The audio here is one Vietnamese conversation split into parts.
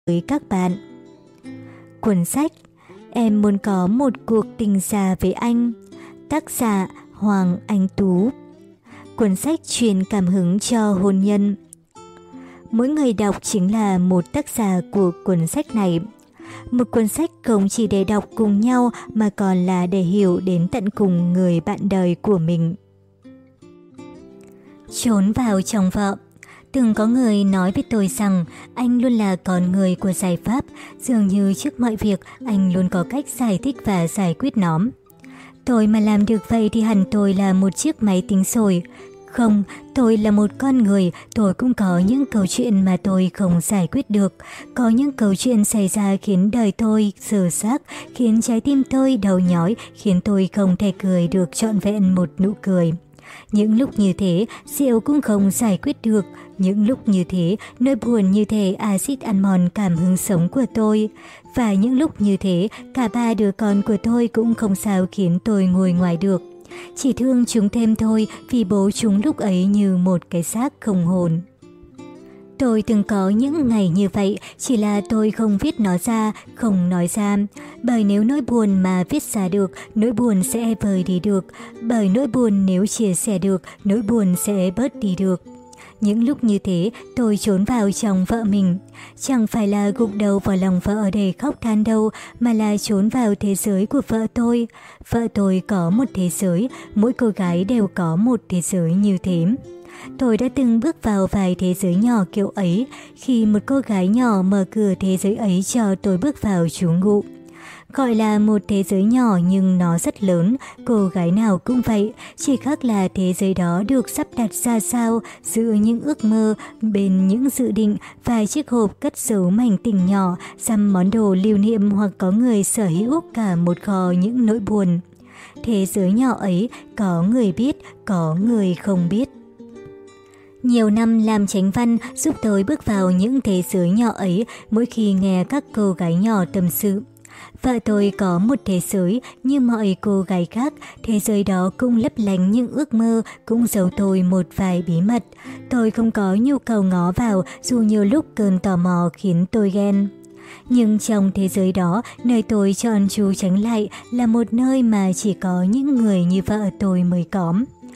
với các bạn. Cuốn sách Em muốn có một cuộc tình già với anh, tác giả Hoàng Anh Tú. Cuốn sách truyền cảm hứng cho hôn nhân. Mỗi người đọc chính là một tác giả của cuốn sách này. Một cuốn sách không chỉ để đọc cùng nhau mà còn là để hiểu đến tận cùng người bạn đời của mình. Trốn vào trong vợ. Từng có người nói với tôi rằng anh luôn là con người của giải pháp, dường như trước mọi việc anh luôn có cách giải thích và giải quyết nó. Tôi mà làm được vậy thì hẳn tôi là một chiếc máy tính rồi. Không, tôi là một con người, tôi cũng có những câu chuyện mà tôi không giải quyết được. Có những câu chuyện xảy ra khiến đời tôi sờ xác, khiến trái tim tôi đau nhói, khiến tôi không thể cười được trọn vẹn một nụ cười. Những lúc như thế, rượu cũng không giải quyết được. Những lúc như thế, nỗi buồn như thể axit ăn mòn cảm hứng sống của tôi. Và những lúc như thế, cả ba đứa con của tôi cũng không sao khiến tôi ngồi ngoài được. Chỉ thương chúng thêm thôi vì bố chúng lúc ấy như một cái xác không hồn. Tôi từng có những ngày như vậy, chỉ là tôi không viết nó ra, không nói ra. Bởi nếu nỗi buồn mà viết ra được, nỗi buồn sẽ vơi đi được. Bởi nỗi buồn nếu chia sẻ được, nỗi buồn sẽ bớt đi được. Những lúc như thế, tôi trốn vào trong vợ mình. Chẳng phải là gục đầu vào lòng vợ để khóc than đâu, mà là trốn vào thế giới của vợ tôi. Vợ tôi có một thế giới, mỗi cô gái đều có một thế giới như thế. Tôi đã từng bước vào vài thế giới nhỏ kiểu ấy, khi một cô gái nhỏ mở cửa thế giới ấy cho tôi bước vào trú ngụ. Gọi là một thế giới nhỏ nhưng nó rất lớn, cô gái nào cũng vậy, chỉ khác là thế giới đó được sắp đặt ra sao, giữa những ước mơ, bên những dự định, vài chiếc hộp cất giấu mảnh tình nhỏ, xăm món đồ lưu niệm hoặc có người sở hữu cả một kho những nỗi buồn. Thế giới nhỏ ấy, có người biết, có người không biết. Nhiều năm làm chánh văn giúp tôi bước vào những thế giới nhỏ ấy mỗi khi nghe các cô gái nhỏ tâm sự. Vợ tôi có một thế giới như mọi cô gái khác, thế giới đó cũng lấp lánh những ước mơ, cũng giấu tôi một vài bí mật. Tôi không có nhu cầu ngó vào dù nhiều lúc cơn tò mò khiến tôi ghen. Nhưng trong thế giới đó, nơi tôi chọn trú tránh lại là một nơi mà chỉ có những người như vợ tôi mới có.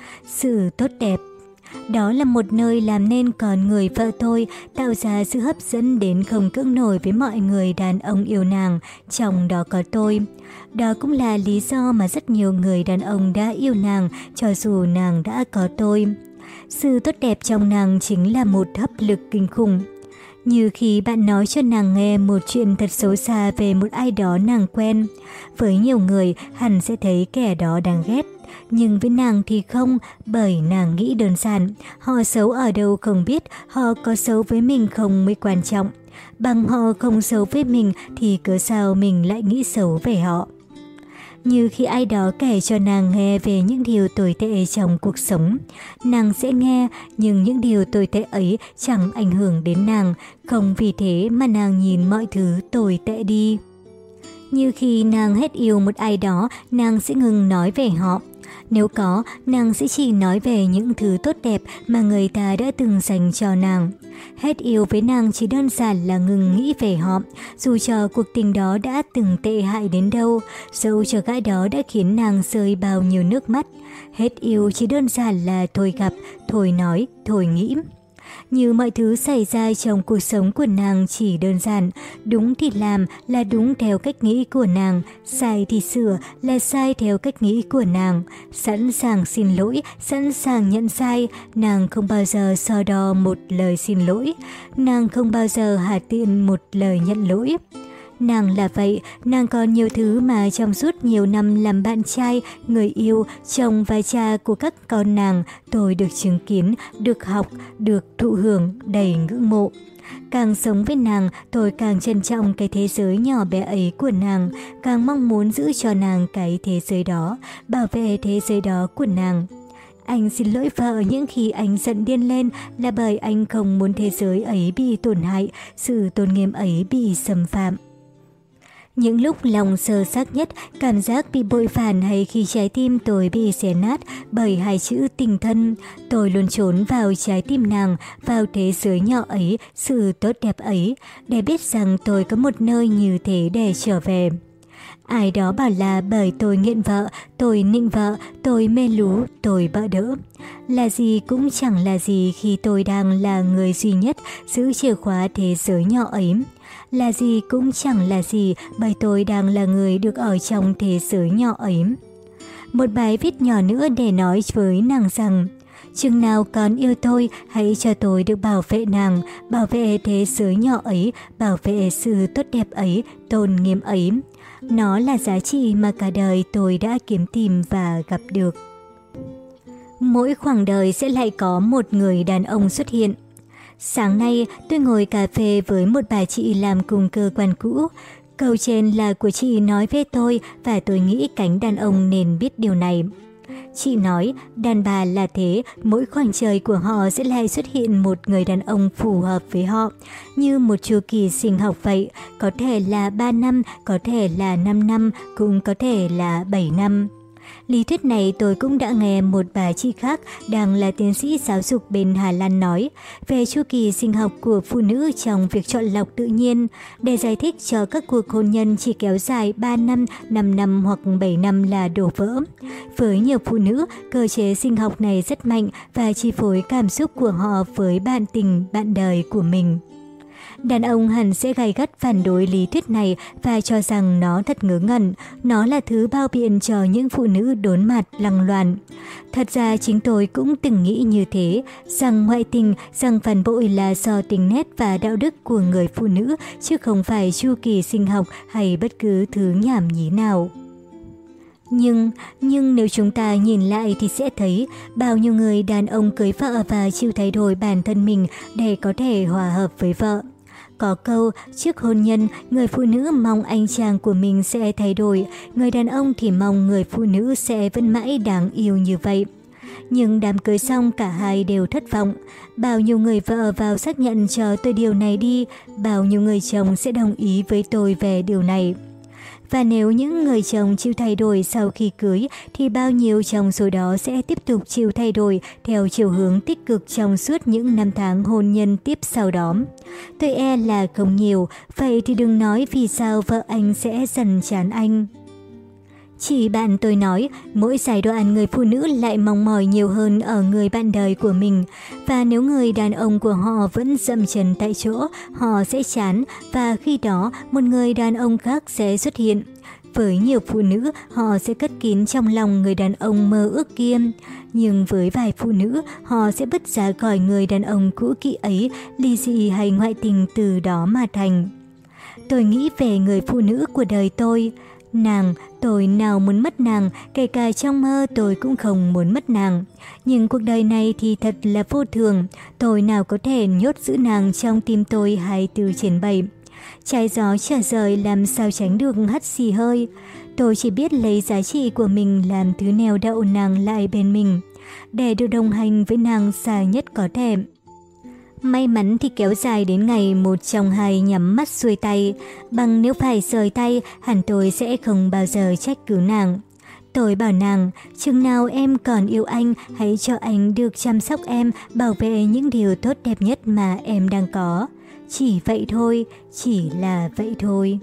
Sự tốt đẹp. Đó là một nơi làm nên con người vợ tôi, tạo ra sự hấp dẫn đến không cưỡng nổi với mọi người đàn ông yêu nàng, trong đó có tôi. Đó cũng là lý do mà rất nhiều người đàn ông đã yêu nàng, cho dù nàng đã có tôi. Sự tốt đẹp trong nàng chính là một hấp lực kinh khủng. Như khi bạn nói cho nàng nghe một chuyện thật xấu xa về một ai đó nàng quen. Với nhiều người, hẳn sẽ thấy kẻ đó đáng ghét. Nhưng với nàng thì không, bởi nàng nghĩ đơn giản, họ xấu ở đâu không biết, họ có xấu với mình không mới quan trọng. Bằng họ không xấu với mình thì cớ sao mình lại nghĩ xấu về họ. Như khi ai đó kể cho nàng nghe về những điều tồi tệ trong cuộc sống, nàng sẽ nghe, nhưng những điều tồi tệ ấy chẳng ảnh hưởng đến nàng, không vì thế mà nàng nhìn mọi thứ tồi tệ đi. Như khi nàng hết yêu một ai đó, nàng sẽ ngừng nói về họ. Nếu có, nàng sẽ chỉ nói về những thứ tốt đẹp mà người ta đã từng dành cho nàng. Hết yêu với nàng chỉ đơn giản là ngừng nghĩ về họ, dù cho cuộc tình đó đã từng tệ hại đến đâu, dẫu cho gã đó đã khiến nàng rơi bao nhiêu nước mắt. Hết yêu chỉ đơn giản là thôi gặp, thôi nói, thôi nghĩ. Như mọi thứ xảy ra trong cuộc sống của nàng chỉ đơn giản, đúng thì làm là đúng theo cách nghĩ của nàng, sai thì sửa là sai theo cách nghĩ của nàng, sẵn sàng xin lỗi, sẵn sàng nhận sai, nàng không bao giờ so đo một lời xin lỗi, nàng không bao giờ hà tiện một lời nhận lỗi. Nàng là vậy, nàng còn nhiều thứ mà trong suốt nhiều năm làm bạn trai, người yêu, chồng và cha của các con nàng, tôi được chứng kiến, được học, được thụ hưởng, đầy ngưỡng mộ. Càng sống với nàng, tôi càng trân trọng cái thế giới nhỏ bé ấy của nàng, càng mong muốn giữ cho nàng cái thế giới đó, bảo vệ thế giới đó của nàng. Anh xin lỗi vợ những khi anh giận điên lên là bởi anh không muốn thế giới ấy bị tổn hại, sự tôn nghiêm ấy bị xâm phạm. Những lúc lòng sơ xác nhất, cảm giác bị bội phản hay khi trái tim tôi bị xé nát bởi hai chữ tình thân, tôi luôn trốn vào trái tim nàng, vào thế giới nhỏ ấy, sự tốt đẹp ấy, để biết rằng tôi có một nơi như thế để trở về. Ai đó bảo là bởi tôi nghiện vợ, tôi nịnh vợ, tôi mê lú, tôi bỡ đỡ. Là gì cũng chẳng là gì khi tôi đang là người duy nhất giữ chìa khóa thế giới nhỏ ấy. Là gì cũng chẳng là gì bởi tôi đang là người được ở trong thế giới nhỏ ấy. Một bài viết nhỏ nữa để nói với nàng rằng, chừng nào còn yêu tôi, hãy cho tôi được bảo vệ nàng, bảo vệ thế giới nhỏ ấy, bảo vệ sự tốt đẹp ấy, tôn nghiêm ấy. Nó là giá trị mà cả đời tôi đã kiếm tìm và gặp được. Mỗi khoảng đời sẽ lại có một người đàn ông xuất hiện. Sáng nay tôi ngồi cà phê với một bà chị làm cùng cơ quan cũ. Câu trên là của chị nói với tôi và tôi nghĩ cánh đàn ông nên biết điều này. Chị nói, đàn bà là thế, mỗi khoảng trời của họ sẽ lại xuất hiện một người đàn ông phù hợp với họ, như một chu kỳ sinh học vậy, có thể là 3 năm, có thể là 5 năm, cũng có thể là 7 năm. Lý thuyết này tôi cũng đã nghe một bà chị khác đang là tiến sĩ giáo dục bên Hà Lan nói về chu kỳ sinh học của phụ nữ trong việc chọn lọc tự nhiên, để giải thích cho các cuộc hôn nhân chỉ kéo dài 3 năm, 5 năm hoặc 7 năm là đổ vỡ. Với nhiều phụ nữ, cơ chế sinh học này rất mạnh và chi phối cảm xúc của họ với bạn tình, bạn đời của mình. Đàn ông hẳn sẽ gay gắt phản đối lý thuyết này và cho rằng nó thật ngớ ngẩn, nó là thứ bao biện cho những phụ nữ đốn mặt lăng loàn. Thật ra chính tôi cũng từng nghĩ như thế, rằng ngoại tình, rằng phản bội là do tính nét và đạo đức của người phụ nữ, chứ không phải chu kỳ sinh học hay bất cứ thứ nhảm nhí nào. Nhưng nếu chúng ta nhìn lại thì sẽ thấy bao nhiêu người đàn ông cưới vợ và chịu thay đổi bản thân mình để có thể hòa hợp với vợ. Có câu, trước hôn nhân, người phụ nữ mong anh chàng của mình sẽ thay đổi, người đàn ông thì mong người phụ nữ sẽ vẫn mãi đáng yêu như vậy. Nhưng đám cưới xong cả hai đều thất vọng. Bao nhiêu người vợ vào xác nhận cho tôi điều này đi, bao nhiêu người chồng sẽ đồng ý với tôi về điều này. Và nếu những người chồng chịu thay đổi sau khi cưới thì bao nhiêu trong số đó sẽ tiếp tục chịu thay đổi theo chiều hướng tích cực trong suốt những năm tháng hôn nhân tiếp sau đó. Tôi e là không nhiều, vậy thì đừng nói vì sao vợ anh sẽ dần chán anh. Chị bạn tôi nói, mỗi giai đoạn người phụ nữ lại mong mỏi nhiều hơn ở người bạn đời của mình. Và nếu người đàn ông của họ vẫn dậm chân tại chỗ, họ sẽ chán và khi đó một người đàn ông khác sẽ xuất hiện. Với nhiều phụ nữ, họ sẽ cất kín trong lòng người đàn ông mơ ước kia. Nhưng với vài phụ nữ, họ sẽ bứt ra khỏi người đàn ông cũ kỹ ấy, ly dị hay ngoại tình từ đó mà thành. Tôi nghĩ về người phụ nữ của đời tôi. Nàng, tôi nào muốn mất nàng, kể cả trong mơ tôi cũng không muốn mất nàng. Nhưng cuộc đời này thì thật là vô thường, tôi nào có thể nhốt giữ nàng trong tim tôi 24/7. Trái gió trở rời làm sao tránh được hắt xì hơi. Tôi chỉ biết lấy giá trị của mình làm thứ neo đậu nàng lại bên mình, để được đồng hành với nàng xa nhất có thể. May mắn thì kéo dài đến ngày một trong hai nhắm mắt xuôi tay, bằng nếu phải rời tay, hẳn tôi sẽ không bao giờ trách cứ nàng. Tôi bảo nàng, chừng nào em còn yêu anh, hãy cho anh được chăm sóc em, bảo vệ những điều tốt đẹp nhất mà em đang có. Chỉ vậy thôi, chỉ là vậy thôi.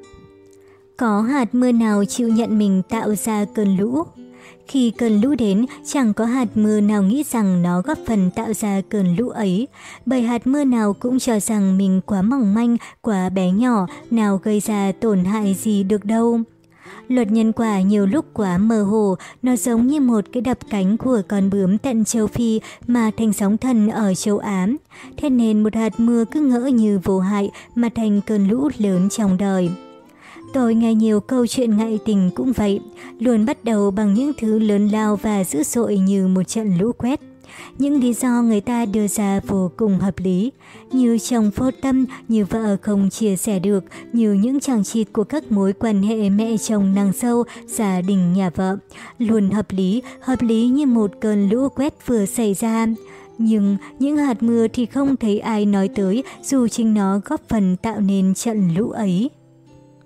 Có hạt mưa nào chịu nhận mình tạo ra cơn lũ? Khi cơn lũ đến, chẳng có hạt mưa nào nghĩ rằng nó góp phần tạo ra cơn lũ ấy, bởi hạt mưa nào cũng cho rằng mình quá mỏng manh, quá bé nhỏ, nào gây ra tổn hại gì được đâu. Luật nhân quả nhiều lúc quá mơ hồ, nó giống như một cái đập cánh của con bướm tận châu Phi mà thành sóng thần ở châu Á. Thế nên một hạt mưa cứ ngỡ như vô hại mà thành cơn lũ lớn trong đời. Tôi nghe nhiều câu chuyện ngại tình cũng vậy, luôn bắt đầu bằng những thứ lớn lao và dữ dội như một trận lũ quét. Những lý do người ta đưa ra vô cùng hợp lý, như chồng vô tâm, như vợ không chia sẻ được, như những chằng chịt của các mối quan hệ mẹ chồng nàng dâu, gia đình nhà vợ. Luôn hợp lý như một cơn lũ quét vừa xảy ra. Nhưng những hạt mưa thì không thấy ai nói tới dù chính nó góp phần tạo nên trận lũ ấy.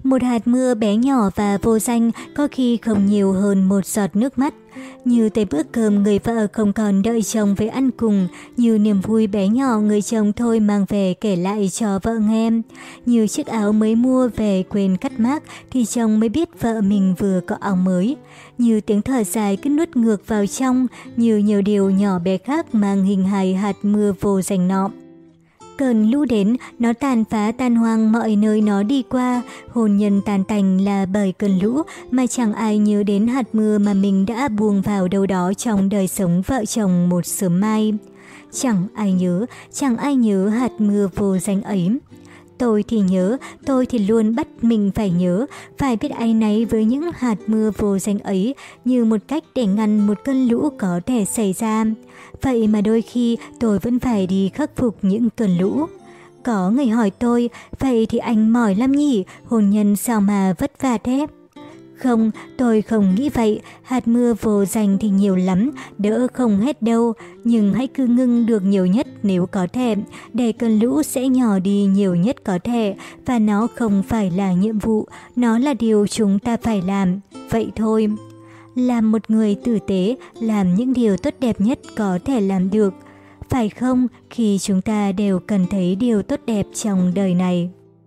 Một hạt mưa bé nhỏ và vô danh, có khi không nhiều hơn một giọt nước mắt. Như tới bữa cơm người vợ không còn đợi chồng về ăn cùng, như niềm vui bé nhỏ người chồng thôi mang về kể lại cho vợ nghe. Như chiếc áo mới mua về quên cắt mác thì chồng mới biết vợ mình vừa có áo mới. Như tiếng thở dài cứ nuốt ngược vào trong, như nhiều điều nhỏ bé khác mang hình hài hạt mưa vô danh nọ. Cơn lũ đến, nó tàn phá tan hoang mọi nơi nó đi qua, hôn nhân tan tành là bởi cơn lũ, mà chẳng ai nhớ đến hạt mưa mà mình đã buông vào đâu đó trong đời sống vợ chồng một sớm mai. Chẳng ai nhớ hạt mưa vô danh ấy. Tôi thì nhớ, tôi thì luôn bắt mình phải nhớ, phải biết áy náy với những hạt mưa vô danh ấy như một cách để ngăn một cơn lũ có thể xảy ra. Vậy mà đôi khi tôi vẫn phải đi khắc phục những cơn lũ. Có người hỏi tôi, vậy thì anh mỏi lắm nhỉ, hôn nhân sao mà vất vả thế? Không, tôi không nghĩ vậy, hạt mưa vô danh thì nhiều lắm, đỡ không hết đâu, nhưng hãy cứ ngưng được nhiều nhất nếu có thể, để cơn lũ sẽ nhỏ đi nhiều nhất có thể, và nó không phải là nhiệm vụ, nó là điều chúng ta phải làm, vậy thôi. Làm một người tử tế, làm những điều tốt đẹp nhất có thể làm được, phải không, khi chúng ta đều cần thấy điều tốt đẹp trong đời này.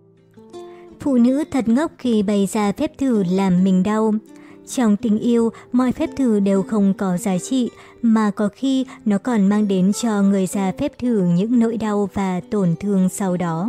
Phụ nữ thật ngốc khi bày ra phép thử làm mình đau. Trong tình yêu, mọi phép thử đều không có giá trị, mà có khi nó còn mang đến cho người ra phép thử những nỗi đau và tổn thương sau đó.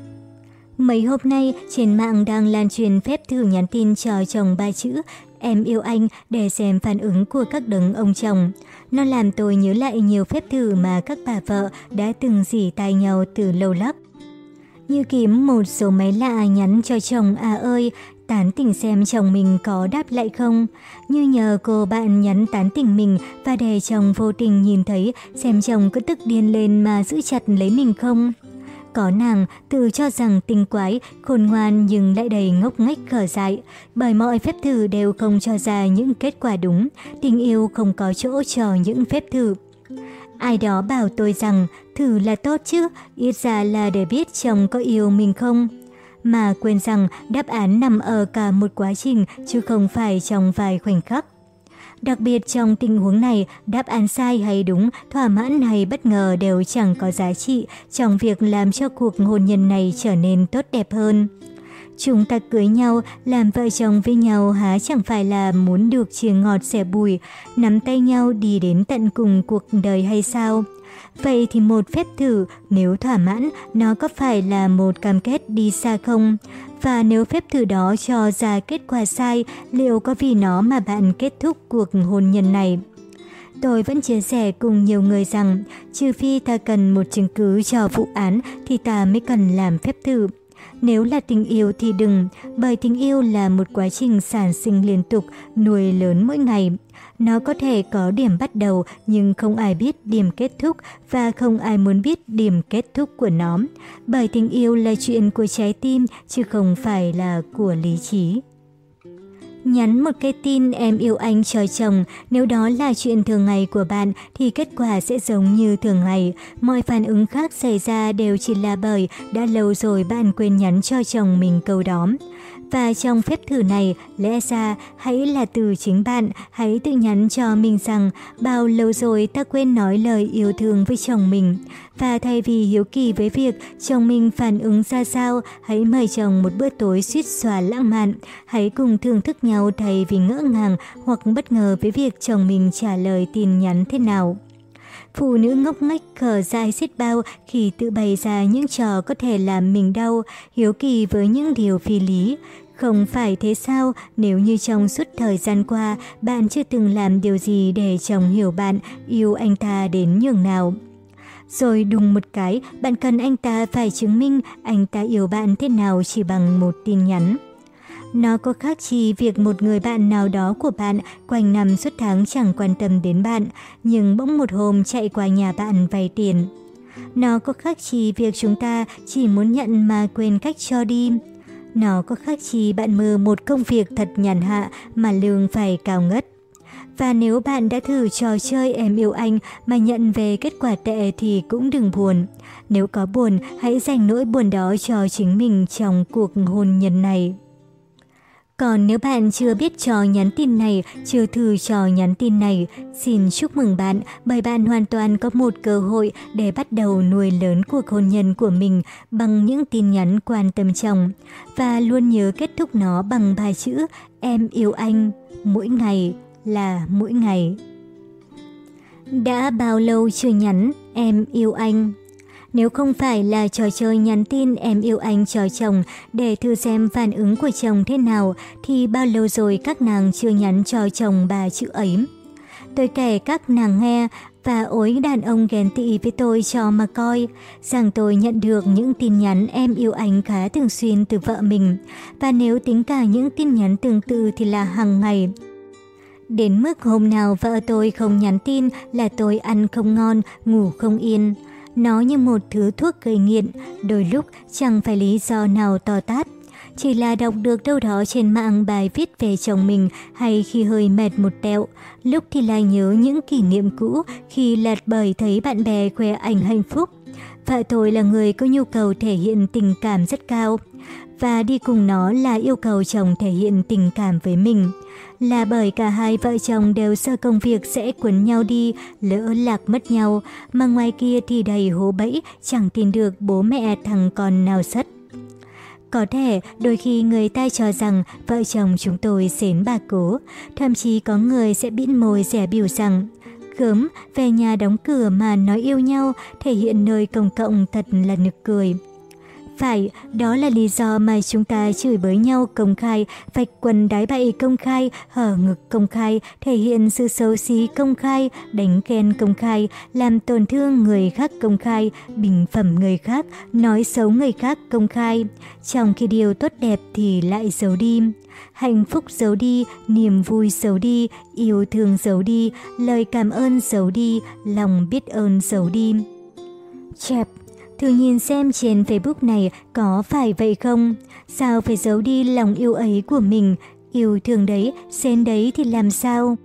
Mấy hôm nay, trên mạng đang lan truyền phép thử nhắn tin cho chồng 3 chữ "Em yêu anh" để xem phản ứng của các đấng ông chồng. Nó làm tôi nhớ lại nhiều phép thử mà các bà vợ đã từng rỉ tai nhau từ lâu lắm. Như kiếm một số máy lạ nhắn cho chồng "À ơi", tán tỉnh xem chồng mình có đáp lại không. Như nhờ cô bạn nhắn tán tỉnh mình và để chồng vô tình nhìn thấy xem chồng có tức điên lên mà giữ chặt lấy mình không. Có nàng tự cho rằng tinh quái, khôn ngoan nhưng lại đầy ngốc nghếch khờ dại, bởi mọi phép thử đều không cho ra những kết quả đúng, tình yêu không có chỗ cho những phép thử. Ai đó bảo tôi rằng thử là tốt chứ, ít ra là để biết chồng có yêu mình không. Mà quên rằng đáp án nằm ở cả một quá trình chứ không phải trong vài khoảnh khắc. Đặc biệt trong tình huống này, đáp án sai hay đúng, thỏa mãn hay bất ngờ đều chẳng có giá trị trong việc làm cho cuộc hôn nhân này trở nên tốt đẹp hơn. Chúng ta cưới nhau, làm vợ chồng với nhau há chẳng phải là muốn được chia ngọt sẻ bùi, nắm tay nhau đi đến tận cùng cuộc đời hay sao? Vậy thì một phép thử, nếu thỏa mãn, nó có phải là một cam kết đi xa không? Và nếu phép thử đó cho ra kết quả sai, liệu có vì nó mà bạn kết thúc cuộc hôn nhân này? Tôi vẫn chia sẻ cùng nhiều người rằng, trừ phi ta cần một chứng cứ cho vụ án thì ta mới cần làm phép thử. Nếu là tình yêu thì đừng, bởi tình yêu là một quá trình sản sinh liên tục, nuôi lớn mỗi ngày. Nó có thể có điểm bắt đầu nhưng không ai biết điểm kết thúc và không ai muốn biết điểm kết thúc của nó. Bởi tình yêu là chuyện của trái tim chứ không phải là của lý trí. Nhắn một cái tin "em yêu anh" cho chồng, nếu đó là chuyện thường ngày của bạn thì kết quả sẽ giống như thường ngày. Mọi phản ứng khác xảy ra đều chỉ là bởi đã lâu rồi bạn quên nhắn cho chồng mình câu đó. Và trong phép thử này, lẽ ra hãy là từ chính bạn, hãy tự nhắn cho mình rằng bao lâu rồi ta quên nói lời yêu thương với chồng mình. Và thay vì hiếu kỳ với việc chồng mình phản ứng ra sao, hãy mời chồng một bữa tối suýt xoa lãng mạn. Hãy cùng thưởng thức nhau thay vì ngỡ ngàng hoặc bất ngờ với việc chồng mình trả lời tin nhắn thế nào. Phụ nữ ngốc nghếch khờ dại xiết bao khi tự bày ra những trò có thể làm mình đau, hiếu kỳ với những điều phi lý. Không phải thế sao, nếu như trong suốt thời gian qua bạn chưa từng làm điều gì để chồng hiểu bạn, yêu anh ta đến nhường nào. Rồi đùng một cái, bạn cần anh ta phải chứng minh anh ta yêu bạn thế nào chỉ bằng một tin nhắn. Nó có khác chi việc một người bạn nào đó của bạn quanh năm suốt tháng chẳng quan tâm đến bạn, nhưng bỗng một hôm chạy qua nhà bạn vay tiền. Nó có khác chi việc chúng ta chỉ muốn nhận mà quên cách cho đi. Nó có khác chi bạn mơ một công việc thật nhàn hạ mà lương phải cao ngất. Và nếu bạn đã thử trò chơi "em yêu anh" mà nhận về kết quả tệ thì cũng đừng buồn. Nếu có buồn, hãy dành nỗi buồn đó cho chính mình trong cuộc hôn nhân này. Còn nếu bạn chưa biết trò nhắn tin này, chưa thử trò nhắn tin này, xin chúc mừng bạn bởi bạn hoàn toàn có một cơ hội để bắt đầu nuôi lớn cuộc hôn nhân của mình bằng những tin nhắn quan tâm chồng. Và luôn nhớ kết thúc nó bằng 3 chữ em yêu anh, mỗi ngày là mỗi ngày. Đã bao lâu chưa nhắn em yêu anh? Nếu không phải là trò chơi nhắn tin em yêu anh cho chồng để thử xem phản ứng của chồng thế nào thì bao lâu rồi các nàng chưa nhắn cho chồng 3 chữ ấy. Tôi kể các nàng nghe và ối đàn ông ghen tị với tôi cho mà coi, rằng tôi nhận được những tin nhắn em yêu anh khá thường xuyên từ vợ mình, và nếu tính cả những tin nhắn tương tự thì là hàng ngày. Đến mức hôm nào vợ tôi không nhắn tin là tôi ăn không ngon, ngủ không yên. Nó như một thứ thuốc gây nghiện, đôi lúc chẳng phải lý do nào to tát. Chỉ là đọc được đâu đó trên mạng bài viết về chồng mình hay khi hơi mệt một tẹo, lúc thì lại nhớ những kỷ niệm cũ khi lật bởi thấy bạn bè khoe ảnh hạnh phúc. Vợ tôi là người có nhu cầu thể hiện tình cảm rất cao, và đi cùng nó là yêu cầu chồng thể hiện tình cảm với mình. Là bởi cả hai vợ chồng đều sợ công việc sẽ cuốn nhau đi, lỡ lạc mất nhau, mà ngoài kia thì đầy hố bẫy, chẳng tin được bố mẹ thằng con nào sất. Có thể đôi khi người ta cho rằng vợ chồng chúng tôi xến bà cố, thậm chí có người sẽ bĩn môi dè bỉu rằng gớm, về nhà đóng cửa mà nói yêu nhau, thể hiện nơi công cộng thật là nực cười. Phải, đó là lý do mà chúng ta chửi bới nhau công khai, vạch quần đái bậy công khai, hở ngực công khai, thể hiện sự xấu xí công khai, đánh ghen công khai, làm tổn thương người khác công khai, bình phẩm người khác, nói xấu người khác công khai. Trong khi điều tốt đẹp thì lại giấu đi. Hạnh phúc giấu đi, niềm vui giấu đi, yêu thương giấu đi, lời cảm ơn giấu đi, lòng biết ơn giấu đi. Chẹp. Thử nhìn xem trên Facebook này có phải vậy không? Sao phải giấu đi lòng yêu ấy của mình? Yêu thương đấy, xến đấy thì làm sao?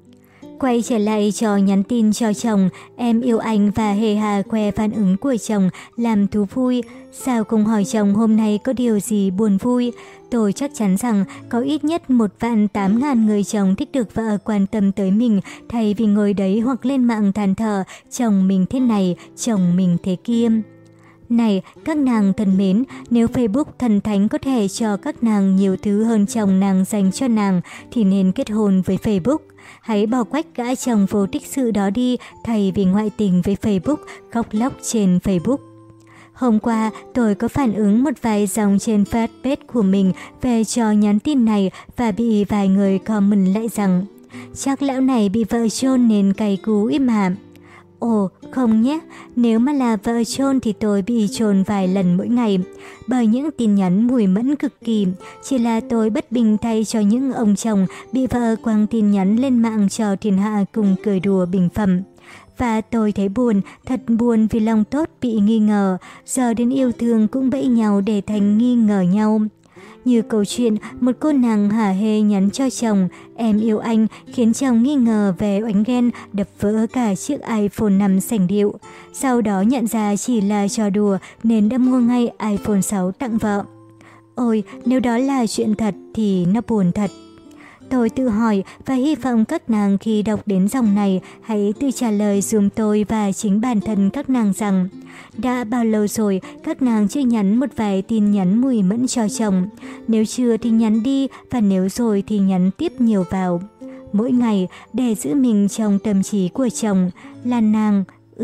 Quay trở lại trò nhắn tin cho chồng, em yêu anh và hề hà khoe phản ứng của chồng làm thú vui. Sao không hỏi chồng hôm nay có điều gì buồn vui? Tôi chắc chắn rằng có ít nhất 1.800.000 người chồng thích được vợ quan tâm tới mình, thay vì ngồi đấy hoặc lên mạng than thở chồng mình thế này, chồng mình thế kia. Này, các nàng thân mến, nếu Facebook thần thánh có thể cho các nàng nhiều thứ hơn chồng nàng dành cho nàng, thì nên kết hôn với Facebook. Hãy bỏ quách gã chồng vô tích sự đó đi, thay vì ngoại tình với Facebook, khóc lóc trên Facebook. Hôm qua, tôi có phản ứng một vài dòng trên fanpage của mình về trò nhắn tin này và bị vài người comment lại rằng chắc lão này bị vợ chôn nên cay cú im hàm. Ồ, không nhé, nếu mà là vợ chôn thì tôi bị chôn vài lần mỗi ngày, bởi những tin nhắn mùi mẫn cực kỳ. Chỉ là tôi bất bình thay cho những ông chồng bị vợ quăng tin nhắn lên mạng cho thiên hạ cùng cười đùa bình phẩm. Và tôi thấy buồn, thật buồn vì lòng tốt bị nghi ngờ, giờ đến yêu thương cũng bẫy nhau để thành nghi ngờ nhau. Như câu chuyện một cô nàng hả hê nhắn cho chồng em yêu anh, khiến chồng nghi ngờ về oánh ghen, đập vỡ cả chiếc iPhone 5 sành điệu. Sau đó nhận ra chỉ là trò đùa nên đã mua ngay iPhone 6 tặng vợ. Ôi, nếu đó là chuyện thật thì nó buồn thật. Tôi tự hỏi và hy vọng các nàng khi đọc đến dòng này hãy tự trả lời dùm tôi và chính bản thân các nàng rằng đã bao lâu rồi các nàng chưa nhắn một vài tin nhắn mùi mẫn cho chồng. Nếu chưa thì nhắn đi, và nếu rồi thì nhắn tiếp nhiều vào. Mỗi ngày để giữ mình trong tâm trí của chồng. Là nàng,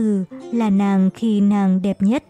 là nàng khi nàng đẹp nhất.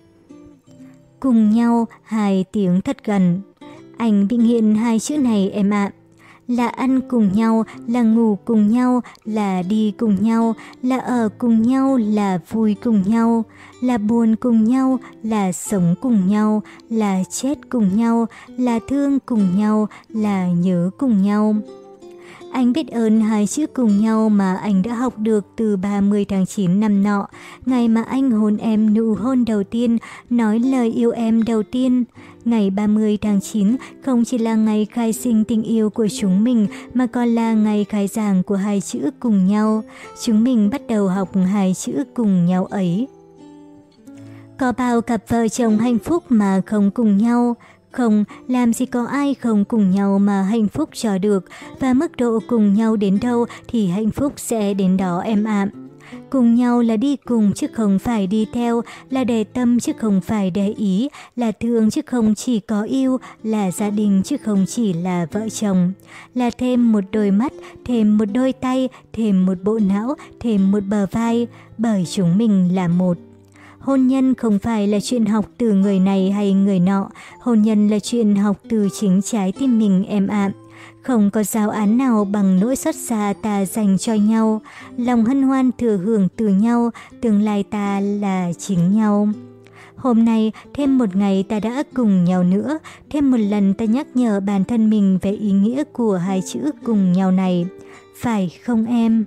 Cùng nhau 2 tiếng thật gần. Anh bị nghiện 2 chữ này em ạ. Là ăn cùng nhau, là ngủ cùng nhau, là đi cùng nhau, là ở cùng nhau, là vui cùng nhau, là buồn cùng nhau, là sống cùng nhau, là chết cùng nhau, là thương cùng nhau, là nhớ cùng nhau. Anh biết ơn 2 chữ cùng nhau mà anh đã học được từ 30 tháng 9 năm nọ, ngày mà anh hôn em nụ hôn đầu tiên, nói lời yêu em đầu tiên. Ngày 30 tháng 9 không chỉ là ngày khai sinh tình yêu của chúng mình mà còn là ngày khai giảng của 2 chữ cùng nhau. Chúng mình bắt đầu học 2 chữ cùng nhau ấy. Có bao cặp vợ chồng hạnh phúc mà không cùng nhau? Không, làm gì có ai không cùng nhau mà hạnh phúc cho được, và mức độ cùng nhau đến đâu thì hạnh phúc sẽ đến đó em ạ. Cùng nhau là đi cùng chứ không phải đi theo, là để tâm chứ không phải để ý, là thương chứ không chỉ có yêu, là gia đình chứ không chỉ là vợ chồng. Là thêm một đôi mắt, thêm một đôi tay, thêm một bộ não, thêm một bờ vai, bởi chúng mình là một. Hôn nhân không phải là chuyện học từ người này hay người nọ, hôn nhân là chuyện học từ chính trái tim mình em ạ. Không có giáo án nào bằng nỗi xót xa ta dành cho nhau, lòng hân hoan thừa hưởng từ nhau, tương lai ta là chính nhau. Hôm nay, thêm một ngày ta đã cùng nhau nữa, thêm một lần ta nhắc nhở bản thân mình về ý nghĩa của hai chữ cùng nhau này. Phải không em?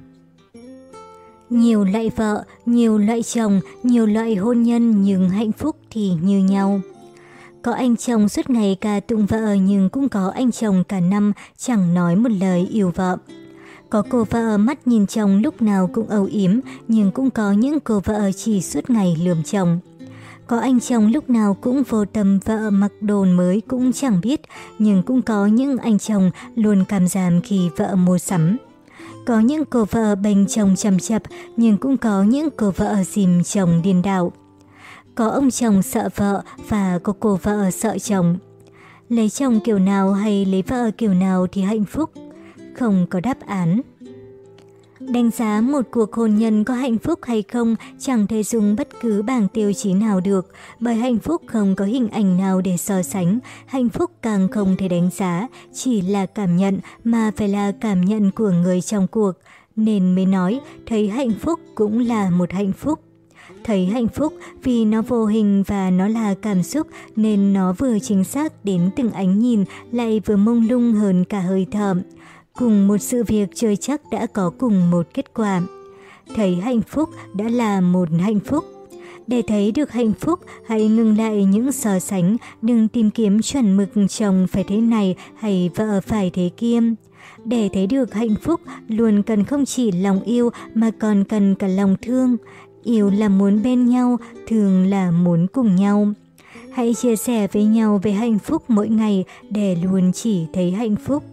Nhiều loại vợ, nhiều loại chồng, nhiều loại hôn nhân nhưng hạnh phúc thì như nhau. Có anh chồng suốt ngày ca tụng vợ nhưng cũng có anh chồng cả năm chẳng nói một lời yêu vợ. Có cô vợ mắt nhìn chồng lúc nào cũng âu yếm nhưng cũng có những cô vợ chỉ suốt ngày lườm chồng. Có anh chồng lúc nào cũng vô tâm vợ mặc đồ mới cũng chẳng biết nhưng cũng có những anh chồng luôn cảm giảm khi vợ mua sắm. Có những cô vợ bênh chồng chằm chập nhưng cũng có những cô vợ dìm chồng điên đảo. Có ông chồng sợ vợ và có cô vợ sợ chồng. Lấy chồng kiểu nào hay lấy vợ kiểu nào thì hạnh phúc? Không có đáp án. Đánh giá một cuộc hôn nhân có hạnh phúc hay không chẳng thể dùng bất cứ bảng tiêu chí nào được, bởi hạnh phúc không có hình ảnh nào để so sánh, hạnh phúc càng không thể đánh giá, chỉ là cảm nhận mà phải là cảm nhận của người trong cuộc, nên mới nói thấy hạnh phúc cũng là một hạnh phúc. Thấy hạnh phúc vì nó vô hình và nó là cảm xúc nên nó vừa chính xác đến từng ánh nhìn lại vừa mông lung hơn cả hơi thở. Cùng một sự việc chưa chắc đã có cùng một kết quả. Thấy hạnh phúc đã là một hạnh phúc. Để thấy được hạnh phúc, hãy ngừng lại những so sánh, đừng tìm kiếm chuẩn mực chồng phải thế này hay vợ phải thế kia. Để thấy được hạnh phúc, luôn cần không chỉ lòng yêu mà còn cần cả lòng thương. Yêu là muốn bên nhau, thương là muốn cùng nhau. Hãy chia sẻ với nhau về hạnh phúc mỗi ngày để luôn chỉ thấy hạnh phúc.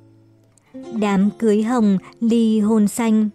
Đám cưới hồng, ly hôn xanh.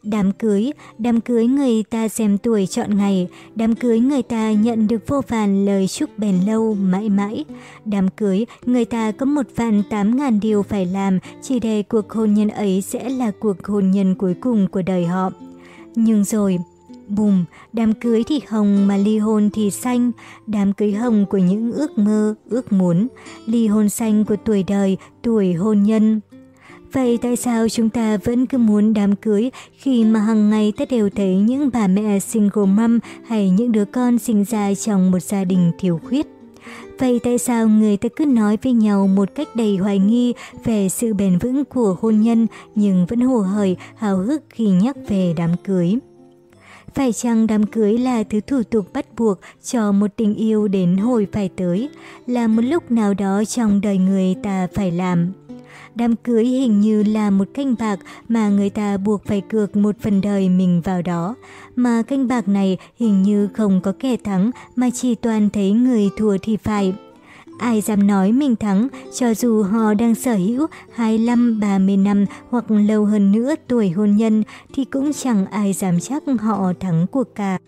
Đám cưới người ta xem tuổi chọn ngày, đám cưới người ta nhận được vô vàn lời chúc bền lâu mãi mãi. Đám cưới người ta có 1.800.000 điều phải làm chỉ để cuộc hôn nhân ấy sẽ là cuộc hôn nhân cuối cùng của đời họ. Nhưng rồi, bùm, đám cưới thì hồng mà ly hôn thì xanh, đám cưới hồng của những ước mơ, ước muốn, ly hôn xanh của tuổi đời, tuổi hôn nhân. Vậy tại sao chúng ta vẫn cứ muốn đám cưới khi mà hàng ngày ta đều thấy những bà mẹ single mom hay những đứa con sinh ra trong một gia đình thiếu khuyết? Vậy tại sao người ta cứ nói với nhau một cách đầy hoài nghi về sự bền vững của hôn nhân nhưng vẫn hồ hởi háo hức khi nhắc về đám cưới? Phải chăng đám cưới là thứ thủ tục bắt buộc cho một tình yêu đến hồi phải tới, là một lúc nào đó trong đời người ta phải làm? Đám cưới hình như là một canh bạc mà người ta buộc phải cược một phần đời mình vào đó. Mà canh bạc này hình như không có kẻ thắng mà chỉ toàn thấy người thua thì phải. Ai dám nói mình thắng cho dù họ đang sở hữu 25, 30 năm hoặc lâu hơn nữa tuổi hôn nhân thì cũng chẳng ai dám chắc họ thắng cuộc cả.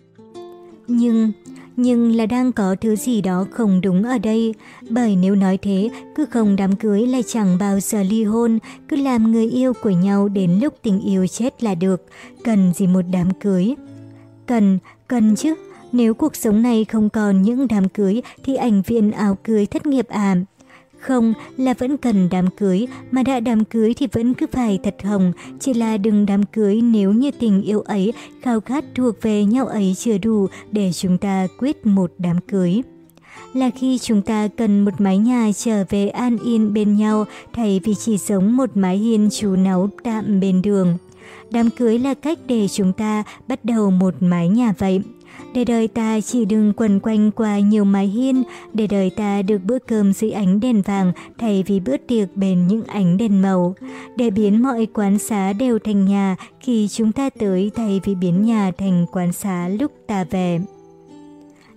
Nhưng là đang có thứ gì đó không đúng ở đây, bởi nếu nói thế, cứ không đám cưới là chẳng bao giờ ly hôn, cứ làm người yêu của nhau đến lúc tình yêu chết là được, cần gì một đám cưới? Cần chứ, nếu cuộc sống này không còn những đám cưới thì ảnh viện áo cưới thất nghiệp à? Không, là vẫn cần đám cưới, mà đã đám cưới thì vẫn cứ phải thật hồng, chỉ là đừng đám cưới nếu như tình yêu ấy, khao khát thuộc về nhau ấy chưa đủ để chúng ta quyết một đám cưới. Là khi chúng ta cần một mái nhà trở về an yên bên nhau thay vì chỉ sống một mái hiên trú náu tạm bên đường. Đám cưới là cách để chúng ta bắt đầu một mái nhà vậy. Để đời ta chỉ đừng quần quanh qua nhiều mái hiên, để đời ta được bữa cơm dưới ánh đèn vàng thay vì bữa tiệc bên những ánh đèn màu. Để biến mọi quán xá đều thành nhà khi chúng ta tới thay vì biến nhà thành quán xá lúc ta về.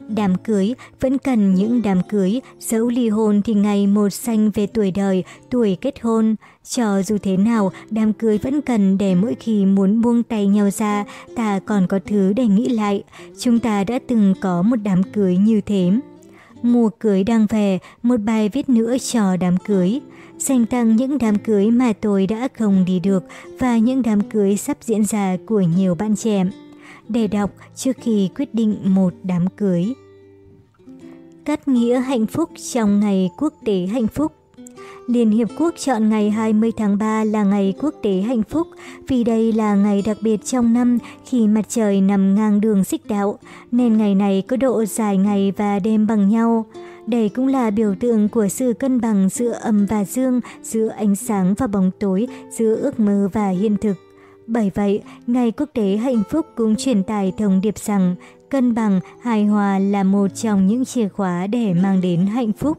Đám cưới vẫn cần những đám cưới, dẫu ly hôn thì ngày một sanh về tuổi đời, tuổi kết hôn. Cho dù thế nào, đám cưới vẫn cần để mỗi khi muốn buông tay nhau ra, ta còn có thứ để nghĩ lại. Chúng ta đã từng có một đám cưới như thế. Mùa cưới đang về, một bài viết nữa cho đám cưới. Dành tặng những đám cưới mà tôi đã không đi được và những đám cưới sắp diễn ra của nhiều bạn trẻ. Để đọc trước khi quyết định một đám cưới. Cắt nghĩa hạnh phúc trong ngày quốc tế hạnh phúc. Liên Hiệp Quốc chọn ngày 20 tháng 3 là ngày quốc tế hạnh phúc vì đây là ngày đặc biệt trong năm khi mặt trời nằm ngang đường xích đạo, nên ngày này có độ dài ngày và đêm bằng nhau. Đây cũng là biểu tượng của sự cân bằng giữa âm và dương, giữa ánh sáng và bóng tối, giữa ước mơ và hiện thực. Bởi vậy, Ngày Quốc tế Hạnh phúc cũng truyền tải thông điệp rằng cân bằng, hài hòa là một trong những chìa khóa để mang đến hạnh phúc.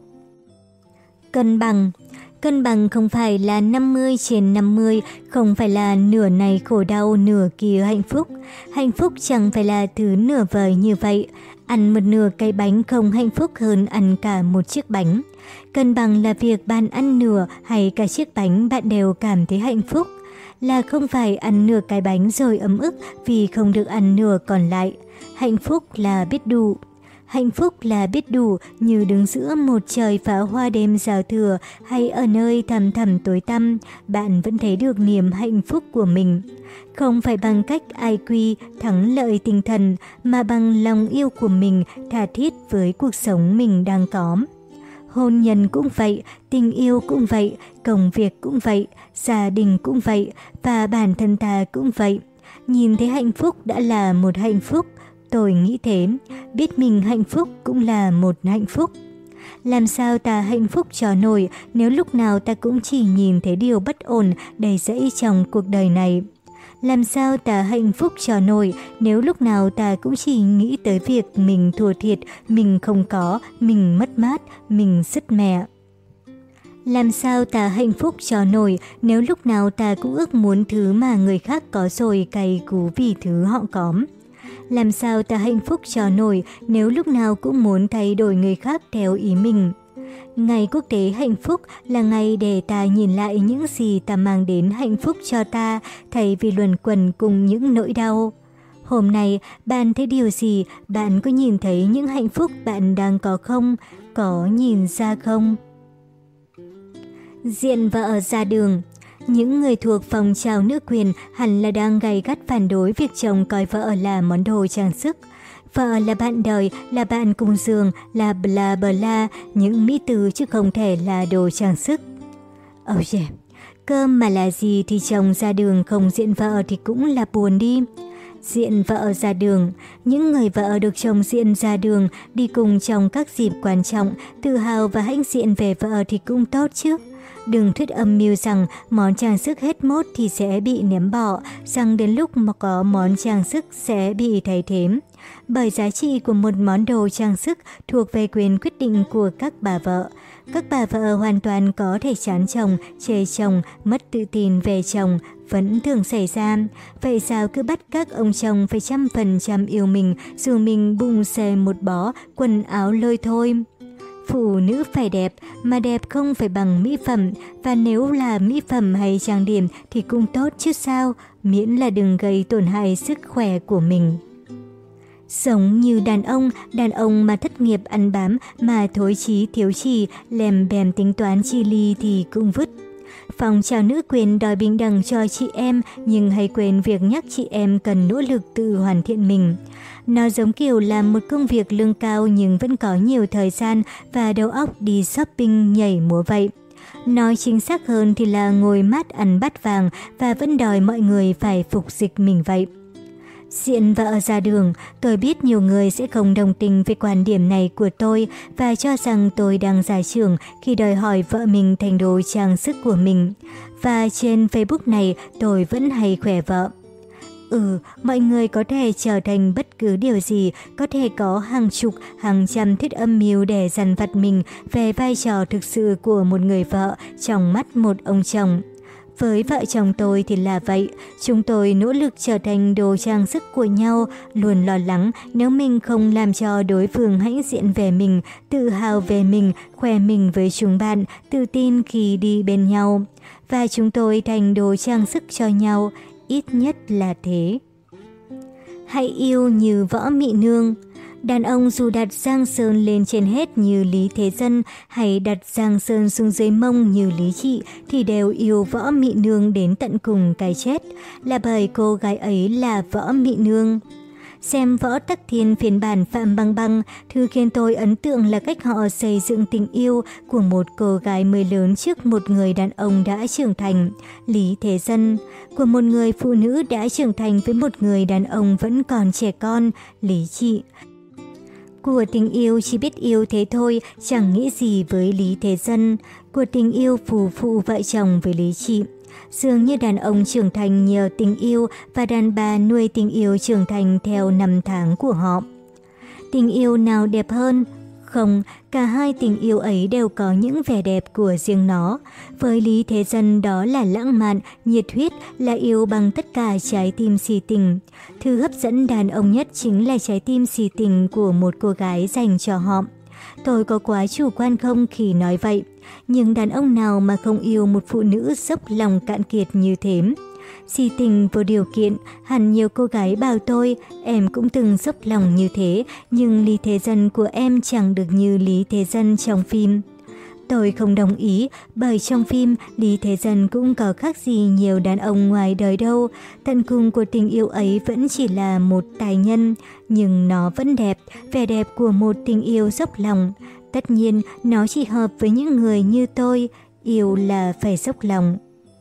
Cân bằng không phải là 50/50, không phải là nửa này khổ đau, nửa kia hạnh phúc. Hạnh phúc chẳng phải là thứ nửa vời như vậy. Ăn một nửa cái bánh không hạnh phúc hơn ăn cả một chiếc bánh. Cân bằng là việc bạn ăn nửa hay cả chiếc bánh bạn đều cảm thấy hạnh phúc. Là không phải ăn nửa cái bánh rồi ấm ức vì không được ăn nửa còn lại. Hạnh phúc là biết đủ. Hạnh phúc là biết đủ như đứng giữa một trời pháo hoa đêm giao thừa hay ở nơi thầm thầm tối tăm, bạn vẫn thấy được niềm hạnh phúc của mình. Không phải bằng cách IQ thắng lợi tinh thần mà bằng lòng yêu của mình tha thiết với cuộc sống mình đang có. Hôn nhân cũng vậy, tình yêu cũng vậy, công việc cũng vậy, gia đình cũng vậy và bản thân ta cũng vậy. Nhìn thấy hạnh phúc đã là một hạnh phúc. Tôi nghĩ thế, biết mình hạnh phúc cũng là một hạnh phúc. Làm sao ta hạnh phúc cho nổi nếu lúc nào ta cũng chỉ nhìn thấy điều bất ổn đầy rẫy trong cuộc đời này? Làm sao ta hạnh phúc cho nổi nếu lúc nào ta cũng chỉ nghĩ tới việc mình thua thiệt, mình không có, mình mất mát, mình sứt mẻ? Làm sao ta hạnh phúc cho nổi nếu lúc nào ta cũng ước muốn thứ mà người khác có rồi cay cú vì thứ họ có? Làm sao ta hạnh phúc cho nổi nếu lúc nào cũng muốn thay đổi người khác theo ý mình? Ngày Quốc tế Hạnh phúc là ngày để ta nhìn lại những gì ta mang đến hạnh phúc cho ta thay vì luẩn quẩn cùng những nỗi đau. Hôm nay, bạn thấy điều gì? Bạn có nhìn thấy những hạnh phúc bạn đang có không? Có nhìn ra không? Diện vợ ra đường. Những người thuộc phong trào nữ quyền hẳn là đang gay gắt phản đối việc chồng coi vợ là món đồ trang sức. Vợ là bạn đời, là bạn cùng giường, là bla bla, những mỹ từ chứ không thể là đồ trang sức. Oh yeah, cơm mà là gì thì chồng ra đường không diện vợ thì cũng là buồn đi. Diện vợ ra đường, những người vợ được chồng diện ra đường đi cùng trong các dịp quan trọng, tự hào và hãnh diện về vợ thì cũng tốt chứ. Đừng thuyết âm mưu rằng món trang sức hết mốt thì sẽ bị ném bỏ, rằng đến lúc mà có món trang sức sẽ bị thay thế. Bởi giá trị của một món đồ trang sức thuộc về quyền quyết định của các bà vợ. Các bà vợ hoàn toàn có thể chán chồng, chê chồng, mất tự tin về chồng, vẫn thường xảy ra. Vậy sao cứ bắt các ông chồng phải 100% yêu mình dù mình bung xề một bó, quần áo lôi thôi? Phụ nữ phải đẹp, mà đẹp không phải bằng mỹ phẩm, và nếu là mỹ phẩm hay trang điểm thì cũng tốt chứ sao, miễn là đừng gây tổn hại sức khỏe của mình. Sống như đàn ông mà thất nghiệp ăn bám, mà thối chí thiếu chỉ, lèm bèm tính toán chi ly thì cũng vứt. Phong trào nữ quyền đòi bình đẳng cho chị em, nhưng hay quên việc nhắc chị em cần nỗ lực tự hoàn thiện mình. Nó giống kiểu làm một công việc lương cao nhưng vẫn có nhiều thời gian và đầu óc đi shopping nhảy múa vậy. Nói chính xác hơn thì là ngồi mát ăn bát vàng và vẫn đòi mọi người phải phục dịch mình vậy. Diện vợ ra đường, tôi biết nhiều người sẽ không đồng tình với quan điểm này của tôi và cho rằng tôi đang giả trưởng khi đòi hỏi vợ mình thành đồ trang sức của mình. Và trên Facebook này tôi vẫn hay khỏe vợ. Mọi người có thể trở thành bất cứ điều gì, có thể có hàng chục, hàng trăm thuyết âm mưu để dằn vặt mình về vai trò thực sự của một người vợ trong mắt một ông chồng. Với vợ chồng tôi thì là vậy, chúng tôi nỗ lực trở thành đồ trang sức của nhau, luôn lo lắng nếu mình không làm cho đối phương hãnh diện về mình, tự hào về mình, khoe mình với chúng bạn, tự tin khi đi bên nhau. Và chúng tôi thành đồ trang sức cho nhau, ít nhất là thế. Hãy yêu như Võ Mị Nương. Đàn ông dù đặt Giang Sơn lên trên hết như Lý Thế Dân hay đặt Giang Sơn xuống dưới mông như Lý Trị thì đều yêu Võ Mị Nương đến tận cùng cái chết, là bởi cô gái ấy là Võ Mị Nương. Xem Võ Tắc Thiên phiên bản Phạm Băng Băng, thứ khiến tôi ấn tượng là cách họ xây dựng tình yêu của một cô gái mới lớn trước một người đàn ông đã trưởng thành, Lý Thế Dân, của một người phụ nữ đã trưởng thành với một người đàn ông vẫn còn trẻ con, Lý Trị. Của tình yêu chỉ biết yêu thế thôi, chẳng nghĩ gì với Lý Thế Dân, của tình yêu phù phụ vợ chồng với Lý Trị. Dường như đàn ông trưởng thành nhờ tình yêu và đàn bà nuôi tình yêu trưởng thành theo năm tháng của họ. Tình yêu nào đẹp hơn? Không, cả hai tình yêu ấy đều có những vẻ đẹp của riêng nó. Với Lý Thế Dân đó là lãng mạn, nhiệt huyết, là yêu bằng tất cả trái tim si tình. Thứ hấp dẫn đàn ông nhất chính là trái tim si tình của một cô gái dành cho họ. Tôi có quá chủ quan không khi nói vậy, nhưng đàn ông nào mà không yêu một phụ nữ dốc lòng cạn kiệt như thế? Si tình vô điều kiện, hẳn nhiều cô gái bảo tôi, em cũng từng dốc lòng như thế, nhưng Lý Thế Dân của em chẳng được như Lý Thế Dân trong phim. Tôi không đồng ý, bởi trong phim Lý Thế Dân cũng có khác gì nhiều đàn ông ngoài đời đâu. Tận cùng của tình yêu ấy vẫn chỉ là một tài nhân, nhưng nó vẫn đẹp, vẻ đẹp của một tình yêu dốc lòng. Tất nhiên, nó chỉ hợp với những người như tôi, yêu là phải dốc lòng.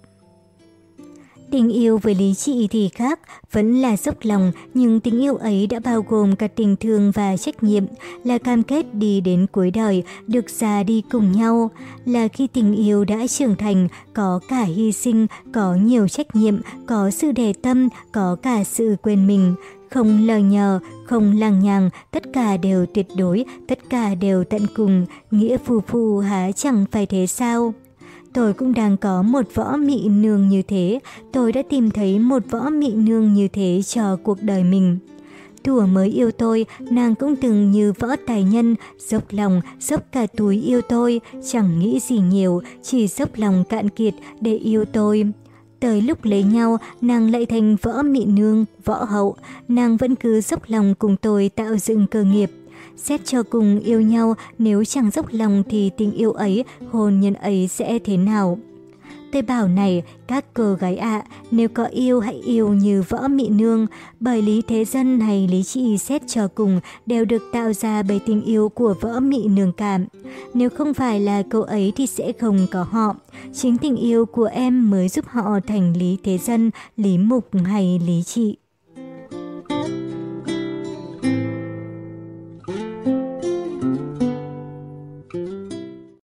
Tình yêu với Lý Trị thì khác, vẫn là dốc lòng, nhưng tình yêu ấy đã bao gồm cả tình thương và trách nhiệm, là cam kết đi đến cuối đời, được già đi cùng nhau, là khi tình yêu đã trưởng thành, có cả hy sinh, có nhiều trách nhiệm, có sự để tâm, có cả sự quên mình. Không lờ nhờ, không lằng nhằng, tất cả đều tuyệt đối, tất cả đều tận cùng, nghĩa phù phù há chẳng phải thế sao? Tôi cũng đang có một Võ Mị Nương như thế, tôi đã tìm thấy một Võ Mị Nương như thế cho cuộc đời mình. Thuở mới yêu tôi, nàng cũng từng như Võ Tài Nhân, dốc lòng, dốc cả túi yêu tôi, chẳng nghĩ gì nhiều, chỉ dốc lòng cạn kiệt để yêu tôi. Tới lúc lấy nhau, nàng lại thành Võ Mị Nương, Võ Hậu, nàng vẫn cứ dốc lòng cùng tôi tạo dựng cơ nghiệp. Xét cho cùng yêu nhau, nếu chẳng dốc lòng thì tình yêu ấy, hôn nhân ấy sẽ thế nào? Tôi bảo này, các cô gái ạ, nếu có yêu hãy yêu như Võ Mị Nương, bởi Lý Thế Dân hay Lý Trị xét cho cùng đều được tạo ra bởi tình yêu của Võ Mị Nương cảm. Nếu không phải là cô ấy thì sẽ không có họ. Chính tình yêu của em mới giúp họ thành Lý Thế Dân, Lý Mục hay Lý Trị.